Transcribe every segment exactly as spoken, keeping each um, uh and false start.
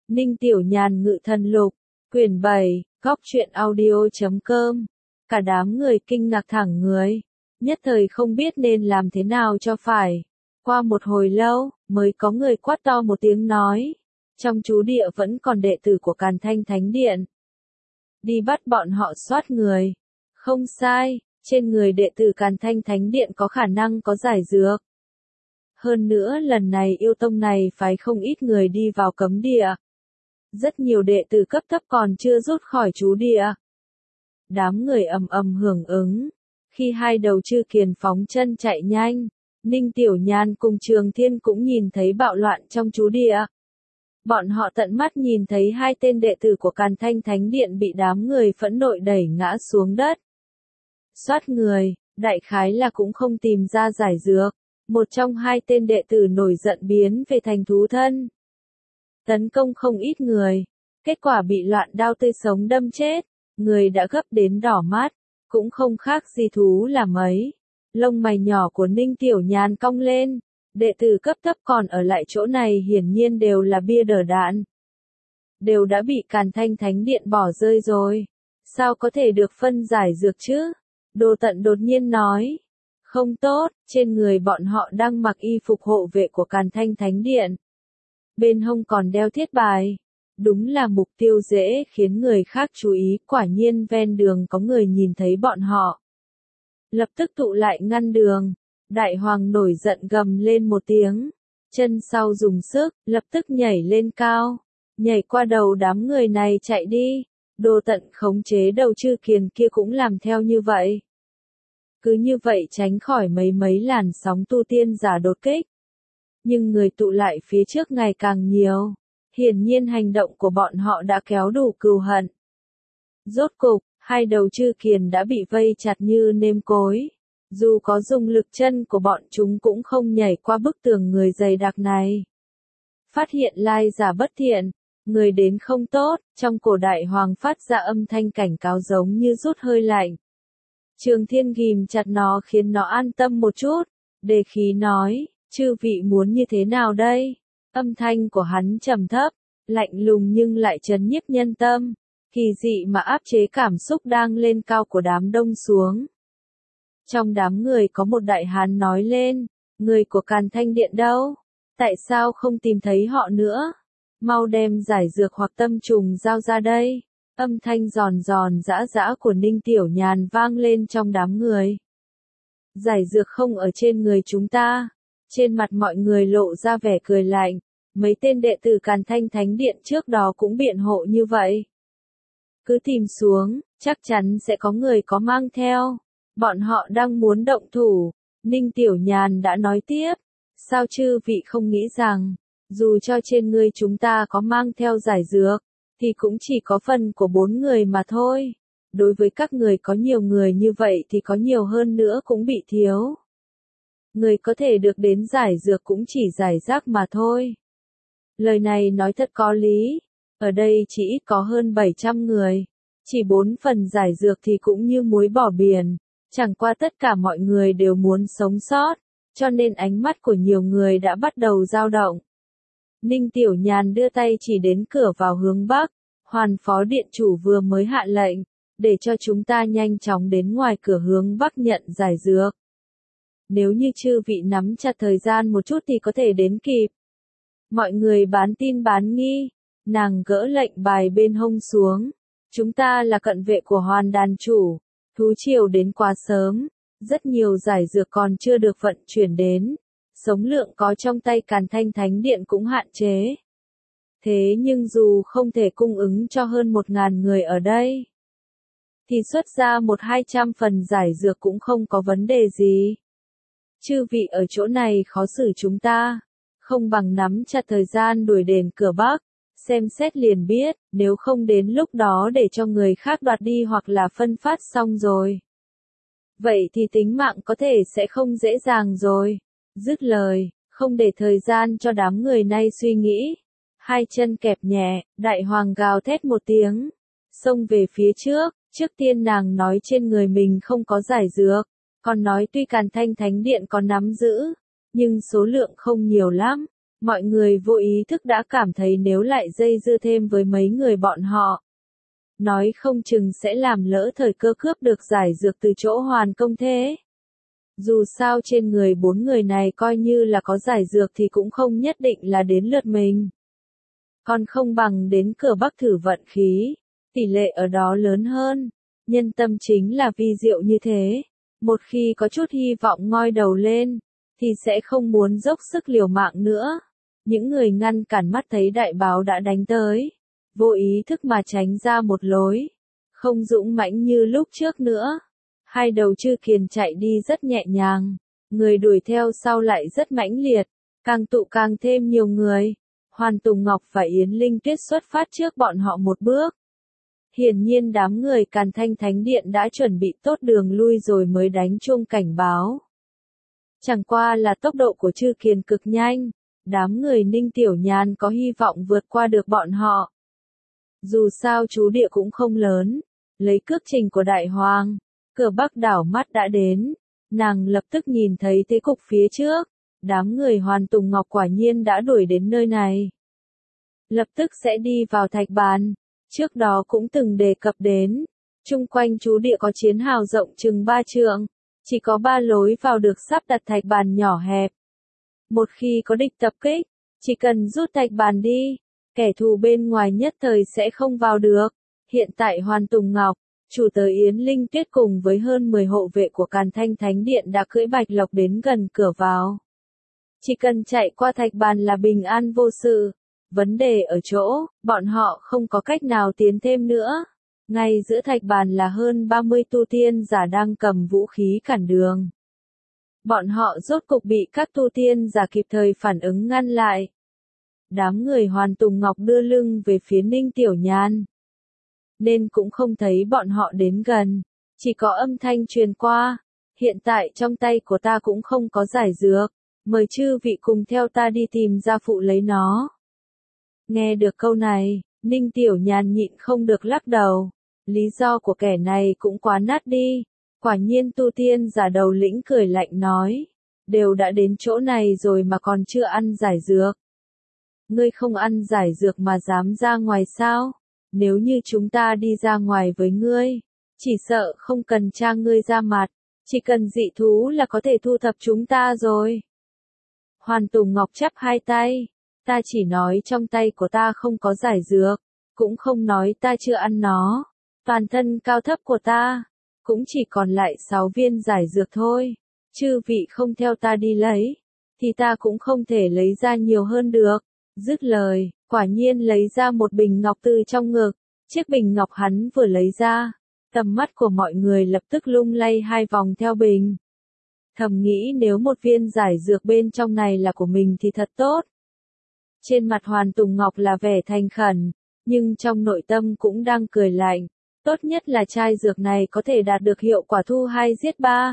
Ninh Tiểu Nhàn Ngự Thần Lục, quyển bảy, góc truyện audio.com. Cả đám người kinh ngạc thẳng người, nhất thời không biết nên làm thế nào cho phải. Qua một hồi lâu, mới có người quát to một tiếng nói, trong chú địa vẫn còn đệ tử của Càn Thanh Thánh Điện. Đi bắt bọn họ soát người. Không sai, trên người đệ tử Càn Thanh Thánh Điện có khả năng có giải dược. Hơn nữa lần này yêu tông này phái không ít người đi vào cấm địa. Rất nhiều đệ tử cấp thấp còn chưa rút khỏi chú địa. Đám người ầm ầm hưởng ứng. Khi hai đầu chư kiền phóng chân chạy nhanh, Ninh Tiểu Nhàn cùng Trường Thiên cũng nhìn thấy bạo loạn trong chú địa. Bọn họ tận mắt nhìn thấy hai tên đệ tử của Càn Thanh Thánh Điện bị đám người phẫn nộ đẩy ngã xuống đất. Soát người, đại khái là cũng không tìm ra giải dược. Một trong hai tên đệ tử nổi giận biến về thành thú thân. Tấn công không ít người. Kết quả bị loạn đao tươi sống đâm chết. Người đã gấp đến đỏ mắt. Cũng không khác gì thú là mấy. Lông mày nhỏ của Ninh Tiểu Nhàn cong lên. Đệ tử cấp thấp còn ở lại chỗ này hiển nhiên đều là bia đỡ đạn. Đều đã bị Càn Thanh Thánh Điện bỏ rơi rồi. Sao có thể được phân giải dược chứ? Đồ Tận đột nhiên nói. Không tốt, trên người bọn họ đang mặc y phục hộ vệ của Càn Thanh Thánh Điện. Bên hông còn đeo thiết bài. Đúng là mục tiêu dễ khiến người khác chú ý, quả nhiên ven đường có người nhìn thấy bọn họ. Lập tức tụ lại ngăn đường. Đại hoàng nổi giận gầm lên một tiếng. Chân sau dùng sức, lập tức nhảy lên cao. Nhảy qua đầu đám người này chạy đi. Đồ Tận khống chế đầu chư kiền kia cũng làm theo như vậy. Cứ như vậy tránh khỏi mấy mấy làn sóng tu tiên giả đột kích. Nhưng người tụ lại phía trước ngày càng nhiều. Hiển nhiên hành động của bọn họ đã kéo đủ cừu hận. Rốt cục, hai đầu chư kiền đã bị vây chặt như nêm cối. Dù có dùng lực chân của bọn chúng cũng không nhảy qua bức tường người dày đặc này. Phát hiện lai giả bất thiện, người đến không tốt, trong cổ đại hoàng phát ra âm thanh cảnh cáo giống như rút hơi lạnh. Trường Thiên ghìm chặt nó khiến nó an tâm một chút, đề khí nói, chư vị muốn như thế nào đây? Âm thanh của hắn trầm thấp, lạnh lùng nhưng lại trấn nhiếp nhân tâm, kỳ dị mà áp chế cảm xúc đang lên cao của đám đông xuống. Trong đám người có một đại hán nói lên, người của Càn Thanh Điện đâu? Tại sao không tìm thấy họ nữa? Mau đem giải dược hoặc tâm trùng giao ra đây. Âm thanh giòn giòn giã giã của Ninh Tiểu Nhàn vang lên trong đám người. Giải dược không ở trên người chúng ta. Trên mặt mọi người lộ ra vẻ cười lạnh. Mấy tên đệ tử Càn Thanh Thánh Điện trước đó cũng biện hộ như vậy. Cứ tìm xuống, chắc chắn sẽ có người có mang theo. Bọn họ đang muốn động thủ. Ninh Tiểu Nhàn đã nói tiếp. Sao chư vị không nghĩ rằng, dù cho trên người chúng ta có mang theo giải dược, thì cũng chỉ có phần của bốn người mà thôi. Đối với các người có nhiều người như vậy thì có nhiều hơn nữa cũng bị thiếu. Người có thể được đến giải dược cũng chỉ giải rác mà thôi. Lời này nói thật có lý. Ở đây chỉ ít có hơn bảy trăm người. Chỉ bốn phần giải dược thì cũng như muối bỏ biển. Chẳng qua tất cả mọi người đều muốn sống sót. Cho nên ánh mắt của nhiều người đã bắt đầu dao động. Ninh Tiểu Nhàn đưa tay chỉ đến cửa vào hướng Bắc. Hoàn phó điện chủ vừa mới hạ lệnh, để cho chúng ta nhanh chóng đến ngoài cửa hướng Bắc nhận giải dược. Nếu như chư vị nắm chặt thời gian một chút thì có thể đến kịp. Mọi người bán tin bán nghi. Nàng gỡ lệnh bài bên hông xuống. Chúng ta là cận vệ của Hoàn đàn chủ. Thú triều đến quá sớm. Rất nhiều giải dược còn chưa được vận chuyển đến. Sống lượng có trong tay Càn Thanh Thánh Điện cũng hạn chế. Thế nhưng dù không thể cung ứng cho hơn một ngàn người ở đây, thì xuất ra một hai trăm phần giải dược cũng không có vấn đề gì. Chư vị ở chỗ này khó xử chúng ta. Không bằng nắm chặt thời gian đuổi đến cửa Bắc. Xem xét liền biết, nếu không đến lúc đó để cho người khác đoạt đi hoặc là phân phát xong rồi. Vậy thì tính mạng có thể sẽ không dễ dàng rồi. Dứt lời, không để thời gian cho đám người nay suy nghĩ. Hai chân kẹp nhẹ, đại hoàng gào thét một tiếng. Xông về phía trước, trước tiên nàng nói trên người mình không có giải dược. Còn nói tuy Càn Thanh Thánh Điện có nắm giữ, nhưng số lượng không nhiều lắm. Mọi người vô ý thức đã cảm thấy nếu lại dây dưa thêm với mấy người bọn họ, nói không chừng sẽ làm lỡ thời cơ cướp được giải dược từ chỗ Hoàn Công thế. Dù sao trên người bốn người này coi như là có giải dược thì cũng không nhất định là đến lượt mình. Còn không bằng đến cửa Bắc thử vận khí, tỷ lệ ở đó lớn hơn. Nhân tâm chính là vi diệu như thế. Một khi có chút hy vọng ngoi đầu lên, thì sẽ không muốn dốc sức liều mạng nữa. Những người ngăn cản mắt thấy đại báo đã đánh tới, vô ý thức mà tránh ra một lối, không dũng mãnh như lúc trước nữa. Hai đầu chư kiền chạy đi rất nhẹ nhàng, người đuổi theo sau lại rất mãnh liệt, càng tụ càng thêm nhiều người. Hoàn Tùng Ngọc và Yến Linh Tuyết xuất phát trước bọn họ một bước. Hiển nhiên đám người Càn Thanh Thánh Điện đã chuẩn bị tốt đường lui rồi mới đánh chuông cảnh báo. Chẳng qua là tốc độ của chư kiền cực nhanh, đám người Ninh Tiểu Nhàn có hy vọng vượt qua được bọn họ. Dù sao chú địa cũng không lớn, lấy cước trình của Đại Hoàng, cửa Bắc đảo mắt đã đến, nàng lập tức nhìn thấy thế cục phía trước, đám người Hoàn Tùng Ngọc quả nhiên đã đuổi đến nơi này. Lập tức sẽ đi vào thạch bàn, trước đó cũng từng đề cập đến, chung quanh chú địa có chiến hào rộng chừng ba trượng, chỉ có ba lối vào được sắp đặt thạch bàn nhỏ hẹp. Một khi có địch tập kích, chỉ cần rút thạch bàn đi, kẻ thù bên ngoài nhất thời sẽ không vào được. Hiện tại Hoàn Tùng Ngọc, chủ tớ Yến Linh Tuyết cùng với hơn mười hộ vệ của Càn Thanh Thánh Điện đã cưỡi bạch lộc đến gần cửa vào. Chỉ cần chạy qua thạch bàn là bình an vô sự. Vấn đề ở chỗ, bọn họ không có cách nào tiến thêm nữa. Ngay giữa thạch bàn là hơn ba mươi tu tiên giả đang cầm vũ khí cản đường. Bọn họ rốt cục bị các tu tiên giả kịp thời phản ứng ngăn lại. Đám người Hoàn Tùng Ngọc đưa lưng về phía Ninh Tiểu Nhàn, nên cũng không thấy bọn họ đến gần, chỉ có âm thanh truyền qua. Hiện tại trong tay của ta cũng không có giải dược, mời chư vị cùng theo ta đi tìm gia phụ lấy nó. Nghe được câu này, Ninh Tiểu Nhàn nhịn không được lắc đầu, lý do của kẻ này cũng quá nát đi. Quả nhiên tu tiên giả đầu lĩnh cười lạnh nói, đều đã đến chỗ này rồi mà còn chưa ăn giải dược. Ngươi không ăn giải dược mà dám ra ngoài sao? Nếu như chúng ta đi ra ngoài với ngươi, chỉ sợ không cần cha ngươi ra mặt, chỉ cần dị thú là có thể thu thập chúng ta rồi. Hoàn Tùng Ngọc chắp hai tay, ta chỉ nói trong tay của ta không có giải dược, cũng không nói ta chưa ăn nó. Toàn thân cao thấp của ta cũng chỉ còn lại sáu viên giải dược thôi. Chư vị không theo ta đi lấy, thì ta cũng không thể lấy ra nhiều hơn được. Dứt lời, quả nhiên lấy ra một bình ngọc từ trong ngực. Chiếc bình ngọc hắn vừa lấy ra, tầm mắt của mọi người lập tức lung lay hai vòng theo bình. Thầm nghĩ nếu một viên giải dược bên trong này là của mình thì thật tốt. Trên mặt Hoàn Tùng Ngọc là vẻ thành khẩn, nhưng trong nội tâm cũng đang cười lạnh. Tốt nhất là chai dược này có thể đạt được hiệu quả thu hai giết ba.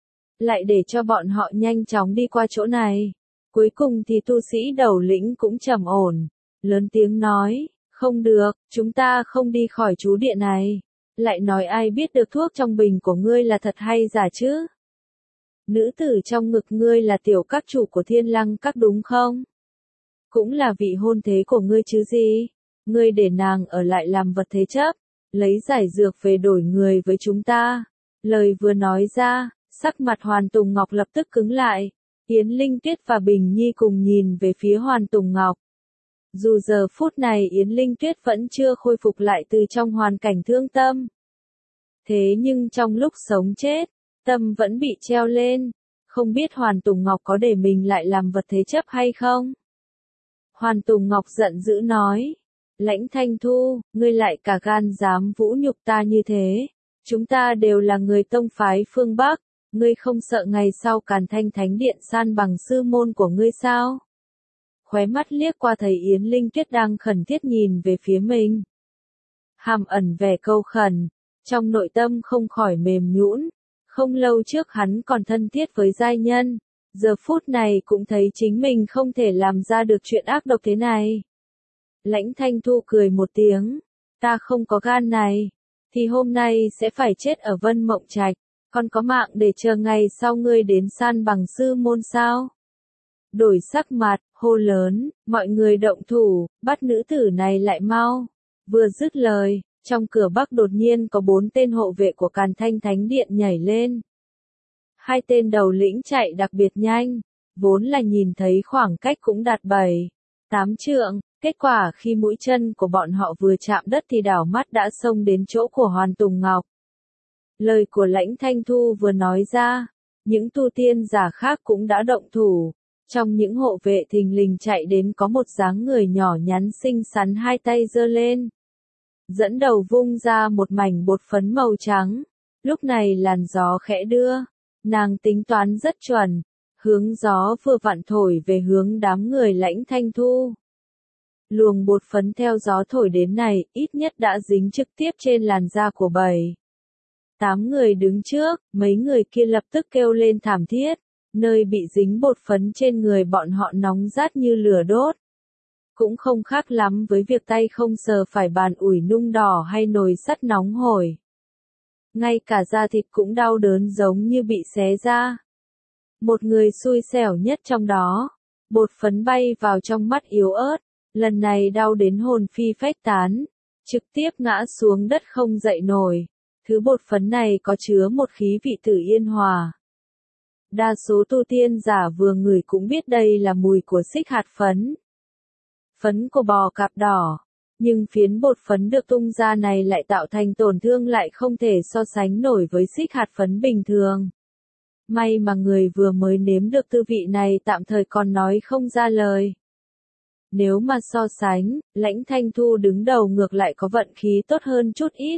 Lại để cho bọn họ nhanh chóng đi qua chỗ này. Cuối cùng thì tu sĩ đầu lĩnh cũng trầm ổn, lớn tiếng nói, không được, chúng ta không đi khỏi chú địa này. Lại nói ai biết được thuốc trong bình của ngươi là thật hay giả chứ? Nữ tử trong ngực ngươi là tiểu các chủ của Thiên Lăng các đúng không? Cũng là vị hôn thế của ngươi chứ gì? Ngươi để nàng ở lại làm vật thế chấp, lấy giải dược về đổi người với chúng ta. Lời vừa nói ra, sắc mặt Hoàn Tùng Ngọc lập tức cứng lại. Yến Linh Tuyết và Bình Nhi cùng nhìn về phía Hoàn Tùng Ngọc. Dù giờ phút này Yến Linh Tuyết vẫn chưa khôi phục lại từ trong hoàn cảnh thương tâm. Thế nhưng trong lúc sống chết, tâm vẫn bị treo lên. Không biết Hoàn Tùng Ngọc có để mình lại làm vật thế chấp hay không? Hoàn Tùng Ngọc giận dữ nói. Lãnh Thanh Thu, ngươi lại cả gan dám vũ nhục ta như thế. Chúng ta đều là người tông phái phương Bắc. Ngươi không sợ ngày sau Càn Thanh Thánh Điện san bằng sư môn của ngươi sao? Khóe mắt liếc qua thấy Yến Linh Tuyết đang khẩn thiết nhìn về phía mình. Hàm ẩn vẻ câu khẩn, trong nội tâm không khỏi mềm nhũn. Không lâu trước hắn còn thân thiết với giai nhân, giờ phút này cũng thấy chính mình không thể làm ra được chuyện ác độc thế này. Lãnh Thanh Thu cười một tiếng, ta không có gan này, thì hôm nay sẽ phải chết ở Vân Mộng Trạch. Còn có mạng để chờ ngày sau ngươi đến san bằng sư môn sao? đổi sắc mặt, hô lớn, mọi người động thủ, bắt nữ tử này lại mau. Vừa dứt lời, trong cửa Bắc đột nhiên có bốn tên hộ vệ của Càn Thanh Thánh Điện nhảy lên. Hai tên đầu lĩnh chạy đặc biệt nhanh, vốn là nhìn thấy khoảng cách cũng đạt bảy, tám trượng, kết quả khi mũi chân của bọn họ vừa chạm đất thì đảo mắt đã xông đến chỗ của Hoàn Tùng Ngọc. Lời của Lãnh Thanh Thu vừa nói ra, những tu tiên giả khác cũng đã động thủ. Trong những hộ vệ thình lình chạy đến có một dáng người nhỏ nhắn xinh xắn, hai tay giơ lên, dẫn đầu vung ra một mảnh bột phấn màu trắng. Lúc này làn gió khẽ đưa, nàng tính toán rất chuẩn, hướng gió vừa vặn thổi về hướng đám người Lãnh Thanh Thu. Luồng bột phấn theo gió thổi đến này, ít nhất đã dính trực tiếp trên làn da của bảy, tám người đứng trước, mấy người kia lập tức kêu lên thảm thiết. Nơi bị dính bột phấn trên người bọn họ nóng rát như lửa đốt. Cũng không khác lắm với việc tay không sờ phải bàn ủi nung đỏ hay nồi sắt nóng hổi. Ngay cả da thịt cũng đau đớn giống như bị xé ra. Một người xui xẻo nhất trong đó, bột phấn bay vào trong mắt yếu ớt, lần này đau đến hồn phi phách tán, trực tiếp ngã xuống đất không dậy nổi. Thứ bột phấn này có chứa một khí vị tử yên hòa. Đa số tu tiên giả vừa ngửi cũng biết đây là mùi của xích hạt phấn. Phấn của bò cạp đỏ, nhưng phiến bột phấn được tung ra này lại tạo thành tổn thương lại không thể so sánh nổi với xích hạt phấn bình thường. May mà người vừa mới nếm được tư vị này tạm thời còn nói không ra lời. Nếu mà so sánh, Lãnh Thanh Thu đứng đầu ngược lại có vận khí tốt hơn chút ít.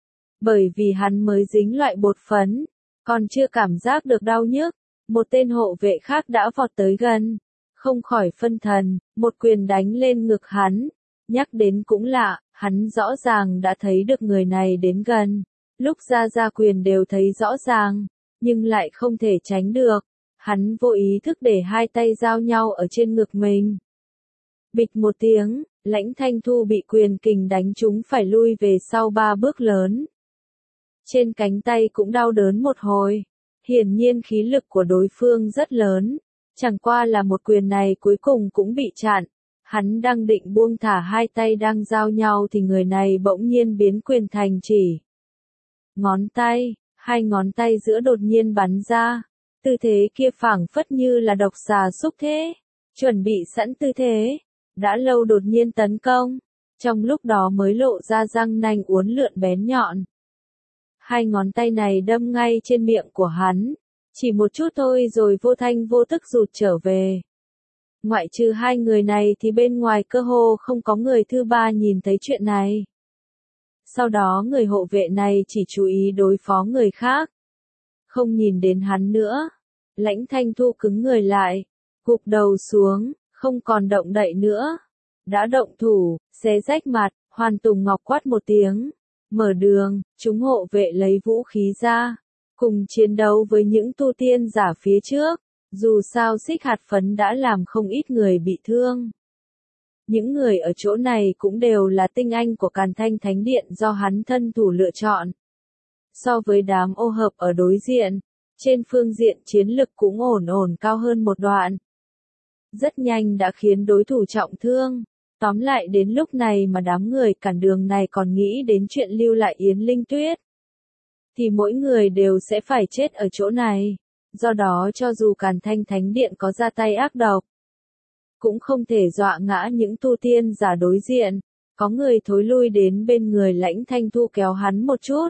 Bởi vì hắn mới dính loại bột phấn, còn chưa cảm giác được đau nhức. Một tên hộ vệ khác đã vọt tới gần, không khỏi phân thần, một quyền đánh lên ngực hắn. Nhắc đến cũng lạ, hắn rõ ràng đã thấy được người này đến gần. Lúc ra ra quyền đều thấy rõ ràng, nhưng lại không thể tránh được. Hắn vô ý thức để hai tay giao nhau ở trên ngực mình. Bịch một tiếng, Lãnh Thanh Thu bị quyền kình đánh trúng phải lui về sau ba bước lớn. Trên cánh tay cũng đau đớn một hồi. Hiển nhiên khí lực của đối phương rất lớn, chẳng qua là một quyền này cuối cùng cũng bị chặn. Hắn đang định buông thả hai tay đang giao nhau thì người này bỗng nhiên biến quyền thành chỉ. Ngón tay, hai ngón tay giữa đột nhiên bắn ra. Tư thế kia phảng phất như là độc xà xúc thế, chuẩn bị sẵn tư thế, đã lâu đột nhiên tấn công, trong lúc đó mới lộ ra răng nanh uốn lượn bén nhọn. Hai ngón tay này đâm ngay trên miệng của hắn, chỉ một chút thôi rồi vô thanh vô tức rụt trở về. Ngoại trừ hai người này thì bên ngoài cơ hồ không có người thứ ba nhìn thấy chuyện này. Sau đó người hộ vệ này chỉ chú ý đối phó người khác, không nhìn đến hắn nữa. Lãnh Thanh Thu cứng người lại, gục đầu xuống, không còn động đậy nữa. Đã động thủ, xé rách mặt, Hoàn Tùng Ngọc quát một tiếng. Mở đường, chúng hộ vệ lấy vũ khí ra, cùng chiến đấu với những tu tiên giả phía trước. Dù sao xích hạt phấn đã làm không ít người bị thương. Những người ở chỗ này cũng đều là tinh anh của Càn Thanh Thánh Điện do hắn thân thủ lựa chọn. So với đám ô hợp ở đối diện, trên phương diện chiến lực cũng ổn ổn cao hơn một đoạn. Rất nhanh đã khiến đối thủ trọng thương. Tóm lại đến lúc này mà đám người cản đường này còn nghĩ đến chuyện lưu lại Yến Linh Tuyết, thì mỗi người đều sẽ phải chết ở chỗ này. Do đó cho dù Càn Thanh Thánh Điện có ra tay ác độc, cũng không thể dọa ngã những tu tiên giả đối diện. Có người thối lui đến bên người Lãnh Thanh Thu kéo hắn một chút.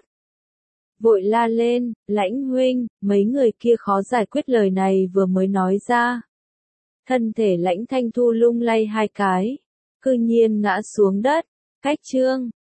Vội la lên, Lãnh huynh, mấy người kia khó giải quyết, lời này vừa mới nói ra. Thân thể Lãnh Thanh Thu lung lay hai cái, cư nhiên ngã xuống đất. Cách chương